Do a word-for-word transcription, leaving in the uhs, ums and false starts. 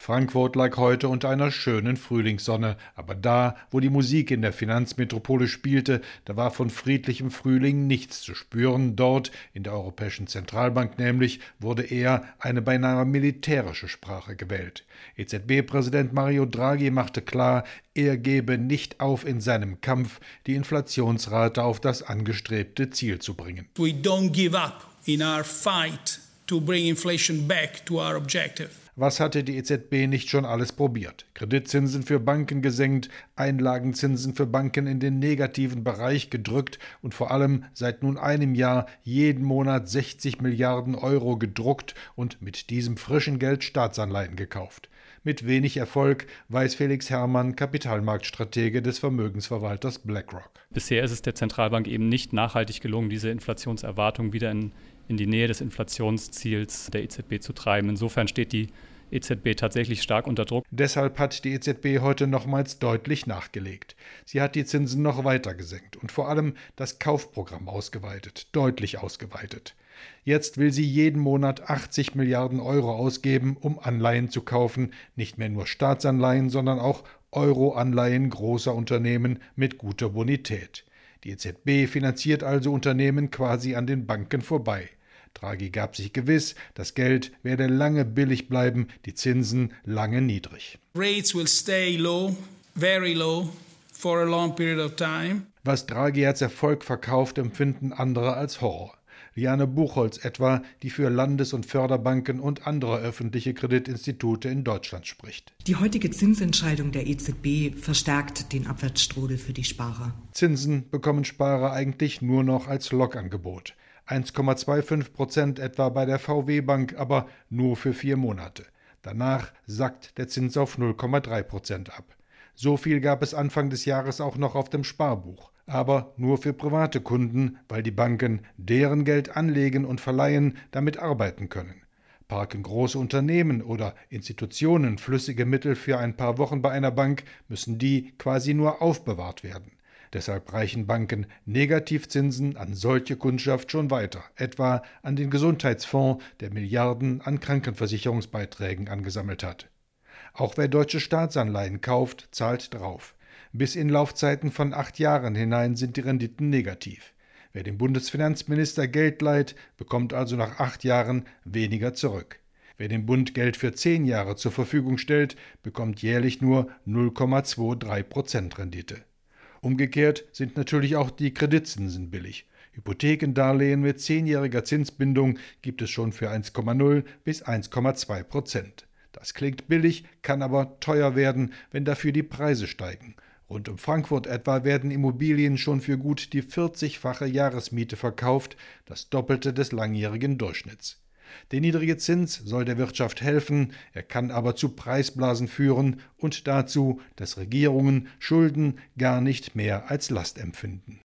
Frankfurt lag heute unter einer schönen Frühlingssonne, aber da, wo die Musik in der Finanzmetropole spielte, da war von friedlichem Frühling nichts zu spüren. Dort, in der Europäischen Zentralbank nämlich, wurde eher eine beinahe militärische Sprache gewählt. E Z B-Präsident Mario Draghi machte klar, er gebe nicht auf in seinem Kampf, die Inflationsrate auf das angestrebte Ziel zu bringen. We don't give up in our fight to bring inflation back to our objective. Was hatte die E Z B nicht schon alles probiert? Kreditzinsen für Banken gesenkt, Einlagenzinsen für Banken in den negativen Bereich gedrückt und vor allem seit nun einem Jahr jeden Monat sechzig Milliarden Euro gedruckt und mit diesem frischen Geld Staatsanleihen gekauft. Mit wenig Erfolg, weiß Felix Herrmann, Kapitalmarktstratege des Vermögensverwalters BlackRock. Bisher ist es der Zentralbank eben nicht nachhaltig gelungen, diese Inflationserwartung wieder in, in die Nähe des Inflationsziels der E Z B zu treiben. Insofern steht die E Z B tatsächlich stark unter Druck. Deshalb hat die E Z B heute nochmals deutlich nachgelegt. Sie hat die Zinsen noch weiter gesenkt und vor allem das Kaufprogramm ausgeweitet, deutlich ausgeweitet. Jetzt will sie jeden Monat achtzig Milliarden Euro ausgeben, um Anleihen zu kaufen, nicht mehr nur Staatsanleihen, sondern auch Euro-Anleihen großer Unternehmen mit guter Bonität. Die E Z B finanziert also Unternehmen quasi an den Banken vorbei. Draghi gab sich gewiss, das Geld werde lange billig bleiben, die Zinsen lange niedrig. Rates will stay low, very low, for a long period of time. Was Draghi als Erfolg verkauft, empfinden andere als Horror. Liane Buchholz etwa, die für Landes- und Förderbanken und andere öffentliche Kreditinstitute in Deutschland spricht. Die heutige Zinsentscheidung der E Z B verstärkt den Abwärtsstrudel für die Sparer. Zinsen bekommen Sparer eigentlich nur noch als Lokangebot. eins Komma fünfundzwanzig Prozent etwa bei der V W-Bank, aber nur für vier Monate. Danach sackt der Zins auf null Komma drei Prozent ab. So viel gab es Anfang des Jahres auch noch auf dem Sparbuch. Aber nur für private Kunden, weil die Banken deren Geld anlegen und verleihen, damit arbeiten können. Parken große Unternehmen oder Institutionen flüssige Mittel für ein paar Wochen bei einer Bank, müssen die quasi nur aufbewahrt werden. Deshalb reichen Banken Negativzinsen an solche Kundschaft schon weiter, etwa an den Gesundheitsfonds, der Milliarden an Krankenversicherungsbeiträgen angesammelt hat. Auch wer deutsche Staatsanleihen kauft, zahlt drauf. Bis in Laufzeiten von acht Jahren hinein sind die Renditen negativ. Wer dem Bundesfinanzminister Geld leiht, bekommt also nach acht Jahren weniger zurück. Wer dem Bund Geld für zehn Jahre zur Verfügung stellt, bekommt jährlich nur null Komma dreiundzwanzig Prozent Rendite. Umgekehrt sind natürlich auch die Kreditzinsen billig. Hypothekendarlehen mit zehnjähriger Zinsbindung gibt es schon für eins Komma null bis eins Komma zwei Prozent. Das klingt billig, kann aber teuer werden, wenn dafür die Preise steigen. Rund um Frankfurt etwa werden Immobilien schon für gut die vierzigfache Jahresmiete verkauft, das Doppelte des langjährigen Durchschnitts. Der niedrige Zins soll der Wirtschaft helfen, er kann aber zu Preisblasen führen und dazu, dass Regierungen Schulden gar nicht mehr als Last empfinden.